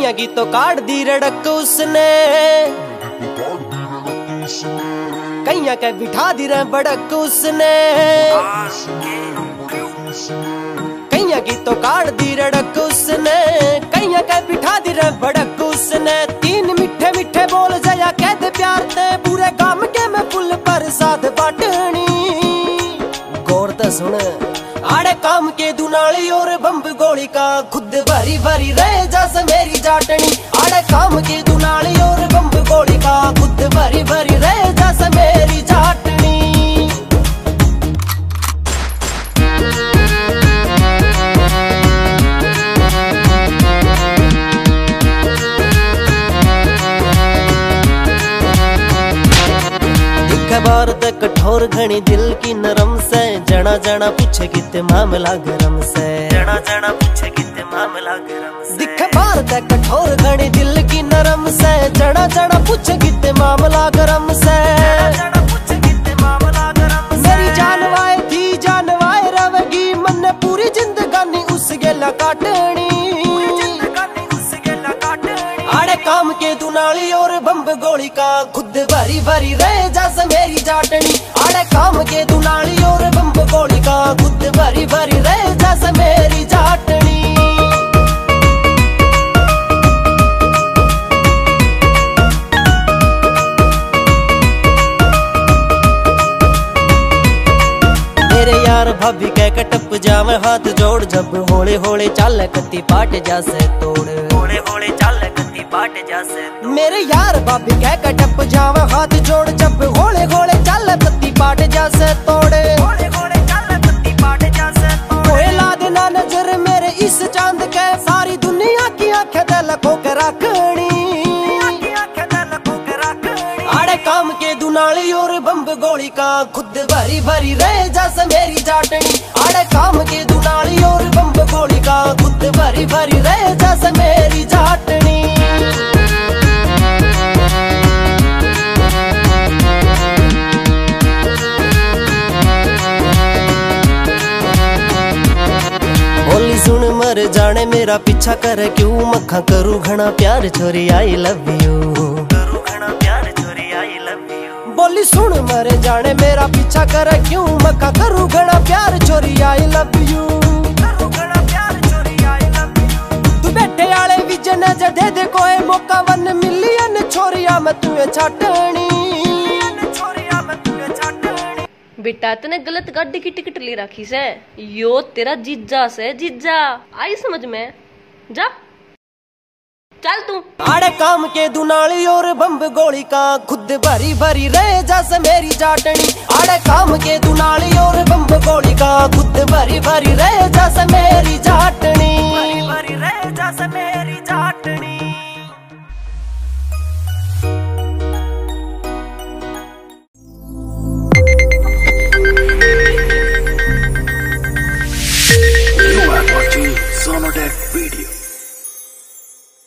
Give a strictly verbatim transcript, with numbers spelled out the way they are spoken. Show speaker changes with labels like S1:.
S1: कईया की तो काट दी रड़क उसने, कईया के बिठा दी रे बड़क उसने, कईया की तो काट दी रड़क उसने, कईया के बिठा दी रे बड़क उसने। तीन मिठे मिठे बोल जया कह दे प्यार ते, पूरे काम के मैं फुल पर साथ बाटनी। गौर ते सुन आड़े काम के दुनाली और बम्ब गोली का, खुद भरी भरी रह जस मेरी जाटनी। आड़े काम के दुनाली और बम्ब गोली का, खुद भरी भरी रह जस मेरी जाटनी। बार तक कठोर घनी दिल की नरम से, जना जना पूछे किते मामला गरम से, जना जना पूछे किते मामला गरम से। दिख बार तक कठोर घनी दिल की नरम से, जना जना पूछे किते मामला गरम से, जना पूछे किते मामला गरम से। मेरी जानवाए थी जानवाए रवेगी, मन पूरी जिंदगानी उस गेला काटनी। आड़े काम के दुनाली और बम्ब गोली का, खुद भरी भरी रह जस मेरी जाटनी। आड़े काम के दुनाली और बम्ब गोली का, खुद भरी भरी रह जस मेरी जाटनी। मेरे यार भाभी कह कटप जावे हाथ जोड़, जब होले होले चाल कत्ती पाट जासे तोड़, होले होले चाल कत्ती पाट जासे। मेरे यार भाभी कह कटप जावे हाथ जोड़, जब होले होले चाल कत्ती पाट जासे तोड़े, होले होले चाल कत्ती पाट जासे तोड़े। कोई ला देना नजर मेरे इस चांद के, सारी दुनिया की आंखें ते लखो के रखनी। आड़े काम के दुनाली और बम्ब गोली का, खुद भरी भरी रह जस मेरी जाटनी। आड़े काम के दुनाली और बम्ब गोली का, खुद भरी भरी रह जस मेरी जाटनी। बोली सुन मर जाने मेरा पीछा करे क्यों, मखा करू घना प्यार छोरी आई लव यू, करू घना प्यार छोरी आई लव यू। बोली सुन मर जाने मेरा पीछा करे क्यों, मखा करू घना प्यार छोरी आई लव यू, करू घना प्यार छोरी आई लव यू। तू बैठे आले विजन ज दे दे कोई मौका, वन मिलियन छोरिया मैं तुए छाटनी।
S2: बेटा तने गलत गाड़ी की टिकट ले रखी से, यो तेरा जीजा से जीजा, आई समझ में जा चल तू।
S1: आड़े काम के दुनाली और बम्ब गोली का, खुद भरी भरी रह जस मेरी जाटनी। आड़े काम के दुनाली और बम्ब गोली का, खुद भरी भरी रह जस मेरी जाटनी।